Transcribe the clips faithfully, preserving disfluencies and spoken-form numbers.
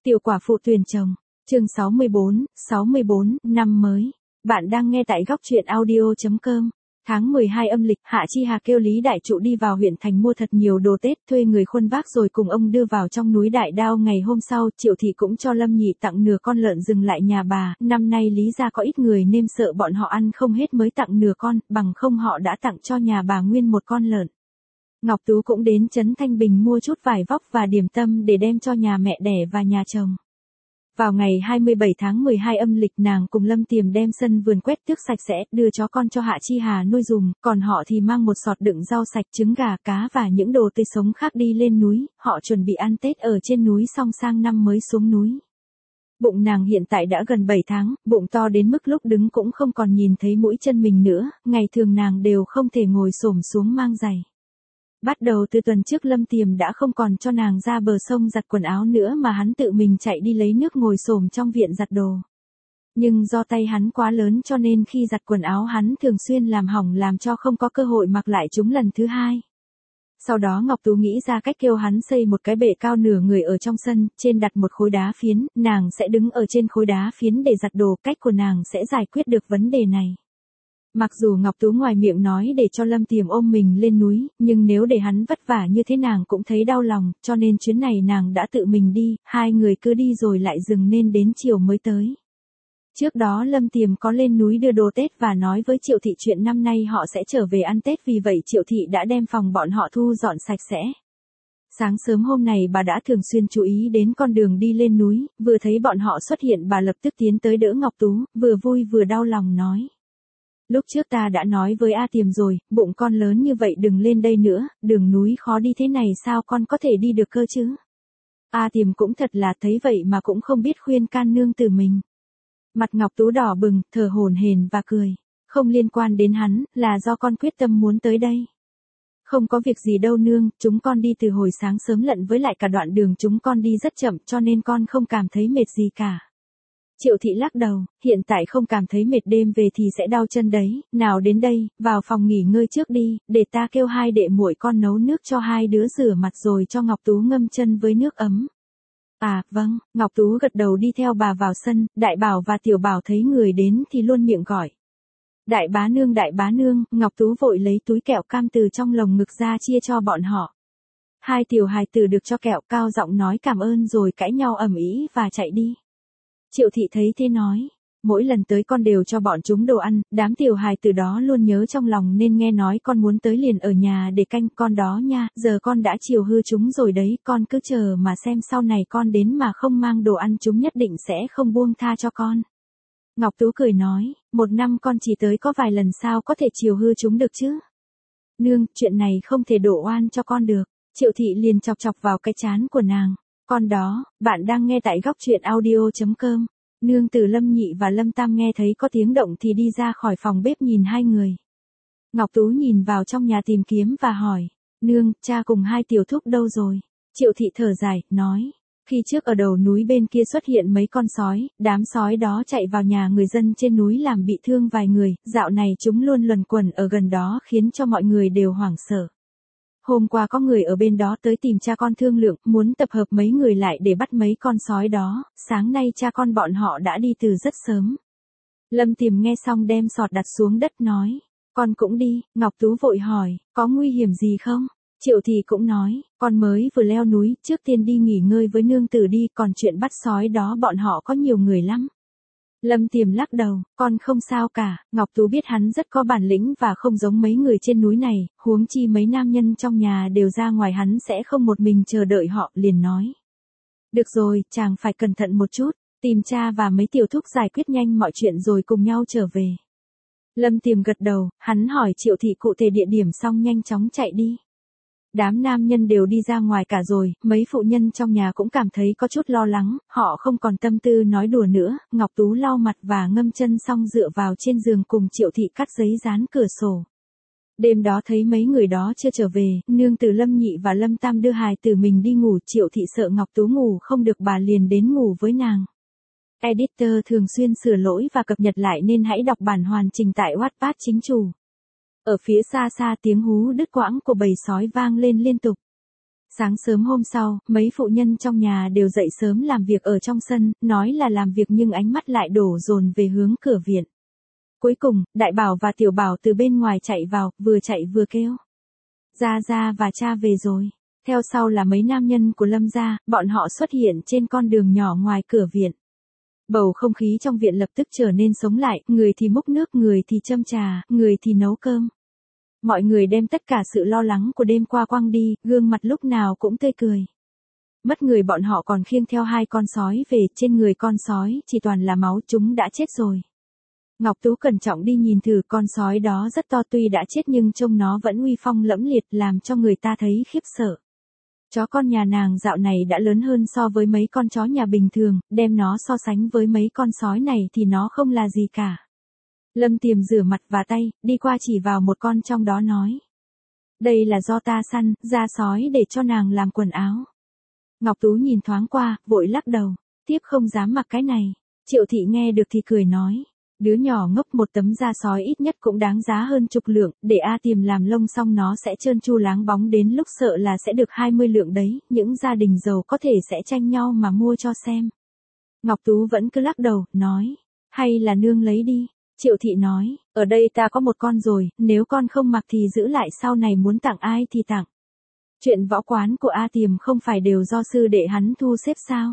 Tiểu quả phụ tuyển chồng, chương sáu mươi bốn, sáu mươi bốn, năm mới. Bạn đang nghe tại góc truyện audio chấm com. Tháng mười hai âm lịch, Hạ Chi Hà kêu Lý Đại Trụ đi vào huyện thành mua thật nhiều đồ Tết, thuê người khuân vác rồi cùng ông đưa vào trong núi Đại Đao. Ngày hôm sau, Triệu thị cũng cho Lâm Nhị tặng nửa con lợn rừng lại nhà bà. Năm nay Lý gia có ít người nên sợ bọn họ ăn không hết mới tặng nửa con, bằng không họ đã tặng cho nhà bà nguyên một con lợn. Ngọc Tú cũng đến trấn Thanh Bình mua chút vải vóc và điểm tâm để đem cho nhà mẹ đẻ và nhà chồng. Vào ngày hai mươi bảy tháng mười hai âm lịch, nàng cùng Lâm Tiềm đem sân vườn quét tước sạch sẽ, đưa chó con cho Hạ Chi Hà nuôi dùm, còn họ thì mang một sọt đựng rau sạch, trứng gà, cá và những đồ tươi sống khác đi lên núi. Họ chuẩn bị ăn Tết ở trên núi xong sang năm mới xuống núi. Bụng nàng hiện tại đã gần bảy tháng, bụng to đến mức lúc đứng cũng không còn nhìn thấy mũi chân mình nữa, ngày thường nàng đều không thể ngồi xổm xuống mang giày. Bắt đầu từ tuần trước Lâm Tiềm đã không còn cho nàng ra bờ sông giặt quần áo nữa mà hắn tự mình chạy đi lấy nước ngồi xổm trong viện giặt đồ. Nhưng do tay hắn quá lớn cho nên khi giặt quần áo hắn thường xuyên làm hỏng, làm cho không có cơ hội mặc lại chúng lần thứ hai. Sau đó Ngọc Tú nghĩ ra cách kêu hắn xây một cái bệ cao nửa người ở trong sân, trên đặt một khối đá phiến, nàng sẽ đứng ở trên khối đá phiến để giặt đồ, cách của nàng sẽ giải quyết được vấn đề này. Mặc dù Ngọc Tú ngoài miệng nói để cho Lâm Tiềm ôm mình lên núi, nhưng nếu để hắn vất vả như thế nàng cũng thấy đau lòng, cho nên chuyến này nàng đã tự mình đi, hai người cứ đi rồi lại dừng nên đến chiều mới tới. Trước đó Lâm Tiềm có lên núi đưa đồ Tết và nói với Triệu thị chuyện năm nay họ sẽ trở về ăn Tết, vì vậy Triệu thị đã đem phòng bọn họ thu dọn sạch sẽ. Sáng sớm hôm này bà đã thường xuyên chú ý đến con đường đi lên núi, vừa thấy bọn họ xuất hiện bà lập tức tiến tới đỡ Ngọc Tú, vừa vui vừa đau lòng nói. Lúc trước ta đã nói với A Tiềm rồi, bụng con lớn như vậy đừng lên đây nữa, đường núi khó đi thế này sao con có thể đi được cơ chứ? A Tiềm cũng thật là thấy vậy mà cũng không biết khuyên can nương tử mình. Mặt Ngọc Tú đỏ bừng, thở hổn hển và cười. Không liên quan đến hắn, là do con quyết tâm muốn tới đây. Không có việc gì đâu nương, chúng con đi từ hồi sáng sớm lận với lại cả đoạn đường chúng con đi rất chậm cho nên con không cảm thấy mệt gì cả. Triệu thị lắc đầu, hiện tại không cảm thấy mệt, đêm về thì sẽ đau chân đấy, nào đến đây, vào phòng nghỉ ngơi trước đi, để ta kêu hai đệ muội con nấu nước cho hai đứa rửa mặt rồi cho Ngọc Tú ngâm chân với nước ấm. À, vâng, Ngọc Tú gật đầu đi theo bà vào sân, Đại Bảo và Tiểu Bảo thấy người đến thì luôn miệng gọi. Đại bá nương, đại bá nương, Ngọc Tú vội lấy túi kẹo cam từ trong lồng ngực ra chia cho bọn họ. Hai tiểu hài tử được cho kẹo, cao giọng nói cảm ơn rồi cãi nhau ầm ĩ và chạy đi. Triệu thị thấy thế nói, mỗi lần tới con đều cho bọn chúng đồ ăn, đám tiểu hài từ đó luôn nhớ trong lòng nên nghe nói con muốn tới liền ở nhà để canh con đó nha, giờ con đã chiều hư chúng rồi đấy, con cứ chờ mà xem sau này con đến mà không mang đồ ăn chúng nhất định sẽ không buông tha cho con. Ngọc Tú cười nói, một năm con chỉ tới có vài lần sao có thể chiều hư chúng được chứ? Nương, chuyện này không thể đổ oan cho con được. Triệu thị liền chọc chọc vào cái trán của nàng. Con đó, bạn đang nghe tại góc truyện audio chấm com. Nương tử Lâm Nhị và Lâm Tam nghe thấy có tiếng động thì đi ra khỏi phòng bếp nhìn hai người. Ngọc Tú nhìn vào trong nhà tìm kiếm và hỏi, nương, cha cùng hai tiểu thúc đâu rồi? Triệu thị thở dài, nói, khi trước ở đầu núi bên kia xuất hiện mấy con sói, đám sói đó chạy vào nhà người dân trên núi làm bị thương vài người, dạo này chúng luôn luẩn quẩn ở gần đó khiến cho mọi người đều hoảng sợ. Hôm qua có người ở bên đó tới tìm cha con thương lượng, muốn tập hợp mấy người lại để bắt mấy con sói đó, sáng nay cha con bọn họ đã đi từ rất sớm. Lâm Tiềm nghe xong đem sọt đặt xuống đất nói, con cũng đi. Ngọc Tú vội hỏi, có nguy hiểm gì không? Triệu thị cũng nói, con mới vừa leo núi, trước tiên đi nghỉ ngơi với nương tử đi, còn chuyện bắt sói đó bọn họ có nhiều người lắm. Lâm Tiềm lắc đầu, con không sao cả, Ngọc Tú biết hắn rất có bản lĩnh và không giống mấy người trên núi này, huống chi mấy nam nhân trong nhà đều ra ngoài hắn sẽ không một mình chờ đợi họ, liền nói. Được rồi, chàng phải cẩn thận một chút, tìm cha và mấy tiểu thúc giải quyết nhanh mọi chuyện rồi cùng nhau trở về. Lâm Tiềm gật đầu, hắn hỏi Triệu thị cụ thể địa điểm xong nhanh chóng chạy đi. Đám nam nhân đều đi ra ngoài cả rồi, mấy phụ nhân trong nhà cũng cảm thấy có chút lo lắng, họ không còn tâm tư nói đùa nữa. Ngọc Tú lau mặt và ngâm chân xong dựa vào trên giường cùng Triệu thị cắt giấy dán cửa sổ. Đêm đó thấy mấy người đó chưa trở về, nương tử Lâm Nhị và Lâm Tam đưa hài tử mình đi ngủ, Triệu thị sợ Ngọc Tú ngủ không được bà liền đến ngủ với nàng. Editor thường xuyên sửa lỗi và cập nhật lại nên hãy đọc bản hoàn chỉnh tại Wattpad chính chủ. Ở phía xa xa tiếng hú đứt quãng của bầy sói vang lên liên tục. Sáng sớm hôm sau, mấy phụ nhân trong nhà đều dậy sớm làm việc ở trong sân, nói là làm việc nhưng ánh mắt lại đổ dồn về hướng cửa viện. Cuối cùng, Đại Bảo và Tiểu Bảo từ bên ngoài chạy vào, vừa chạy vừa kêu. Gia Gia và cha về rồi. Theo sau là mấy nam nhân của Lâm gia, bọn họ xuất hiện trên con đường nhỏ ngoài cửa viện. Bầu không khí trong viện lập tức trở nên sống lại, người thì múc nước, người thì châm trà, người thì nấu cơm. Mọi người đem tất cả sự lo lắng của đêm qua quăng đi, gương mặt lúc nào cũng tươi cười. Mất người bọn họ còn khiêng theo hai con sói về, trên người con sói chỉ toàn là máu, chúng đã chết rồi. Ngọc Tú cẩn trọng đi nhìn thử, con sói đó rất to, tuy đã chết nhưng trông nó vẫn uy phong lẫm liệt, làm cho người ta thấy khiếp sợ. Chó con nhà nàng dạo này đã lớn hơn so với mấy con chó nhà bình thường, đem nó so sánh với mấy con sói này thì nó không là gì cả. Lâm Tiềm rửa mặt và tay, đi qua chỉ vào một con trong đó nói. Đây là do ta săn, ra sói để cho nàng làm quần áo. Ngọc Tú nhìn thoáng qua, vội lắc đầu, tiếp không dám mặc cái này. Triệu Thị nghe được thì cười nói. Đứa nhỏ ngốc, một tấm da sói ít nhất cũng đáng giá hơn chục lượng, để A Tiềm làm lông xong nó sẽ trơn tru láng bóng, đến lúc sợ là sẽ được hai mươi lượng đấy, những gia đình giàu có thể sẽ tranh nhau mà mua cho xem. Ngọc Tú vẫn cứ lắc đầu, nói, hay là nương lấy đi. Triệu Thị nói, ở đây ta có một con rồi, nếu con không mặc thì giữ lại sau này muốn tặng ai thì tặng. Chuyện võ quán của A Tiềm không phải đều do sư đệ hắn thu xếp sao?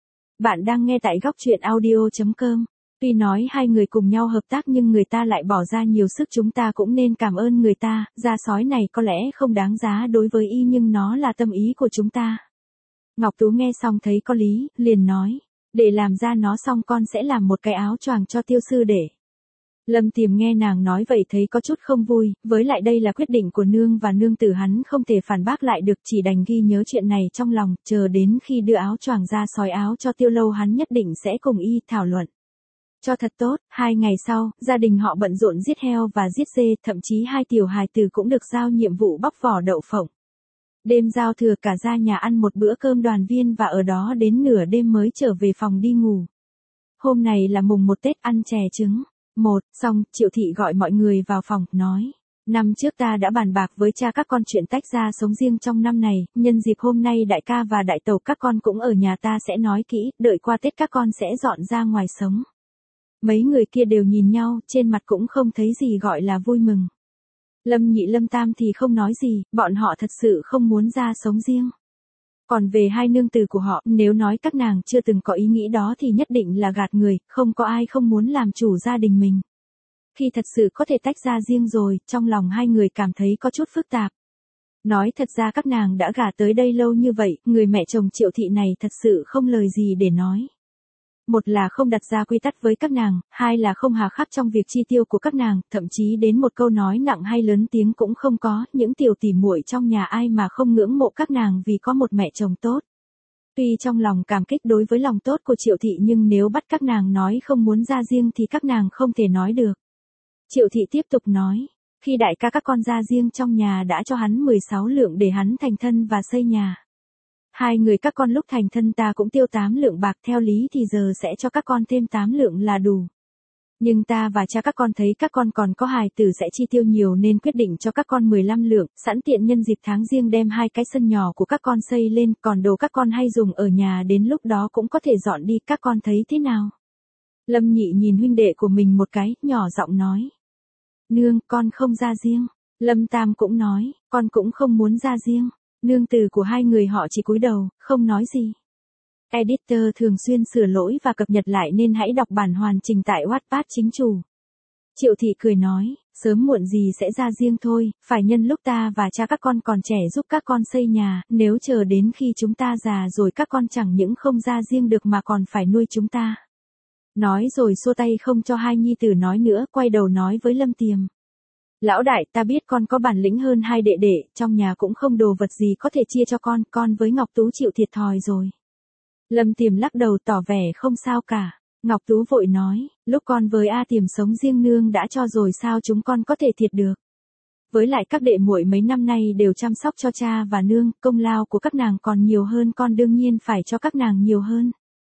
Bạn đang nghe tại góc truyện audio chấm com. Tuy nói hai người cùng nhau hợp tác nhưng người ta lại bỏ ra nhiều sức, chúng ta cũng nên cảm ơn người ta, da sói này có lẽ không đáng giá đối với y nhưng nó là tâm ý của chúng ta. Ngọc Tú nghe xong thấy có lý, liền nói, để làm ra nó xong con sẽ làm một cái áo choàng cho Tiêu sư để. Lâm Tiềm nghe nàng nói vậy thấy có chút không vui, với lại đây là quyết định của nương và nương tử hắn không thể phản bác lại được, chỉ đành ghi nhớ chuyện này trong lòng, chờ đến khi đưa áo choàng da sói áo cho Tiêu Lâu hắn nhất định sẽ cùng y thảo luận. Cho thật tốt, hai ngày sau, gia đình họ bận rộn giết heo và giết dê, thậm chí hai tiểu hài tử cũng được giao nhiệm vụ bóc vỏ đậu phộng. Đêm giao thừa cả gia nhà ăn một bữa cơm đoàn viên và ở đó đến nửa đêm mới trở về phòng đi ngủ. Hôm này là mùng một Tết, ăn chè trứng. Một, xong, Triệu Thị gọi mọi người vào phòng, nói. Năm trước ta đã bàn bạc với cha các con chuyện tách ra sống riêng trong năm này, nhân dịp hôm nay đại ca và đại tẩu các con cũng ở nhà ta sẽ nói kỹ, đợi qua Tết các con sẽ dọn ra ngoài sống. Mấy người kia đều nhìn nhau, trên mặt cũng không thấy gì gọi là vui mừng. Lâm Nhị Lâm Tam thì không nói gì, bọn họ thật sự không muốn ra sống riêng. Còn về hai nương tử của họ, nếu nói các nàng chưa từng có ý nghĩ đó thì nhất định là gạt người, không có ai không muốn làm chủ gia đình mình. Khi thật sự có thể tách ra riêng rồi, trong lòng hai người cảm thấy có chút phức tạp. Nói thật ra các nàng đã gả tới đây lâu như vậy, người mẹ chồng Triệu Thị này thật sự không lời gì để nói. Một là không đặt ra quy tắc với các nàng, hai là không hà khắc trong việc chi tiêu của các nàng, thậm chí đến một câu nói nặng hay lớn tiếng cũng không có, những tiểu tỉ muội trong nhà ai mà không ngưỡng mộ các nàng vì có một mẹ chồng tốt. Tuy trong lòng cảm kích đối với lòng tốt của Triệu Thị nhưng nếu bắt các nàng nói không muốn ra riêng thì các nàng không thể nói được. Triệu Thị tiếp tục nói, khi đại ca các con ra riêng trong nhà đã cho hắn mười sáu lượng để hắn thành thân và xây nhà. Hai người các con lúc thành thân ta cũng tiêu tám lượng bạc, theo lý thì giờ sẽ cho các con thêm tám lượng là đủ. Nhưng ta và cha các con thấy các con còn có hài tử sẽ chi tiêu nhiều nên quyết định cho các con mười lăm lượng, sẵn tiện nhân dịp tháng riêng đem hai cái sân nhỏ của các con xây lên, còn đồ các con hay dùng ở nhà đến lúc đó cũng có thể dọn đi, các con thấy thế nào? Lâm Nhị nhìn huynh đệ của mình một cái, nhỏ giọng nói. Nương, con không ra riêng. Lâm Tam cũng nói, con cũng không muốn ra riêng. Nương tử của hai người họ chỉ cúi đầu, không nói gì. Editor thường xuyên sửa lỗi và cập nhật lại nên hãy đọc bản hoàn chỉnh tại Wattpad chính chủ. Triệu Thị cười nói, sớm muộn gì sẽ ra riêng thôi, phải nhân lúc ta và cha các con còn trẻ giúp các con xây nhà, nếu chờ đến khi chúng ta già rồi các con chẳng những không ra riêng được mà còn phải nuôi chúng ta. Nói rồi xua tay không cho hai nhi tử nói nữa, quay đầu nói với Lâm Tiềm. Lão đại, ta biết con có bản lĩnh hơn hai đệ đệ, trong nhà cũng không đồ vật gì có thể chia cho con, con với Ngọc Tú chịu thiệt thòi rồi. Lâm Tiềm lắc đầu tỏ vẻ không sao cả. Ngọc Tú vội nói, lúc con với A Tiềm sống riêng nương đã cho rồi sao chúng con có thể thiệt được. Với lại các đệ muội mấy năm nay đều chăm sóc cho cha và nương, công lao của các nàng còn nhiều hơn, con đương nhiên phải cho các nàng nhiều hơn.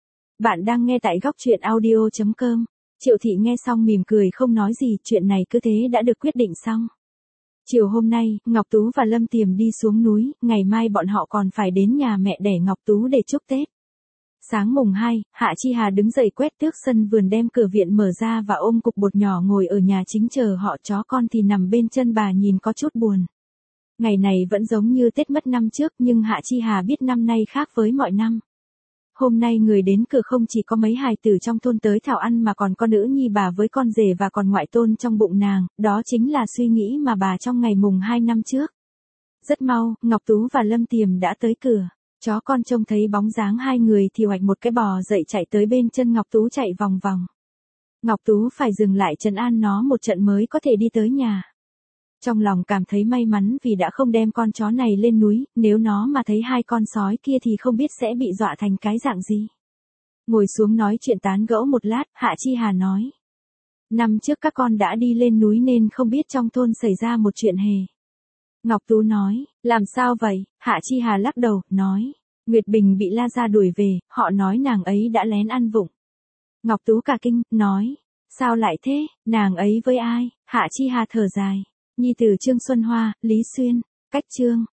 Bạn đang nghe tại góc truyện audio chấm com. Triệu Thị nghe xong mỉm cười không nói gì, chuyện này cứ thế đã được quyết định xong. Chiều hôm nay, Ngọc Tú và Lâm Tiềm đi xuống núi, ngày mai bọn họ còn phải đến nhà mẹ đẻ Ngọc Tú để chúc Tết. Sáng mùng hai, Hạ Chi Hà đứng dậy quét tước sân vườn đem cửa viện mở ra và ôm cục bột nhỏ ngồi ở nhà chính chờ họ, chó con thì nằm bên chân bà nhìn có chút buồn. Ngày này vẫn giống như Tết mất năm trước nhưng Hạ Chi Hà biết năm nay khác với mọi năm. Hôm nay người đến cửa không chỉ có mấy hài tử trong thôn tới thảo ăn mà còn có nữ nhi bà với con rể và còn ngoại tôn trong bụng nàng, đó chính là suy nghĩ mà bà trong ngày mùng hai năm trước. Rất mau, Ngọc Tú và Lâm Tiềm đã tới cửa. Chó con trông thấy bóng dáng hai người thì hoạch một cái bò dậy chạy tới bên chân Ngọc Tú chạy vòng vòng. Ngọc Tú phải dừng lại trấn an nó một trận mới có thể đi tới nhà. Trong lòng cảm thấy may mắn vì đã không đem con chó này lên núi, nếu nó mà thấy hai con sói kia thì không biết sẽ bị dọa thành cái dạng gì. Ngồi xuống nói chuyện tán gẫu một lát, Hạ Chi Hà nói. Năm trước các con đã đi lên núi nên không biết trong thôn xảy ra một chuyện hề. Ngọc Tú nói, làm sao vậy? Hạ Chi Hà lắc đầu, nói. Nguyệt Bình bị La Gia đuổi về, họ nói nàng ấy đã lén ăn vụng. Ngọc Tú cả kinh, nói. Sao lại thế, nàng ấy với ai? Hạ Chi Hà thở dài. Nhi tử Trương Xuân Hoa, Lý Xuyên, cách Trương.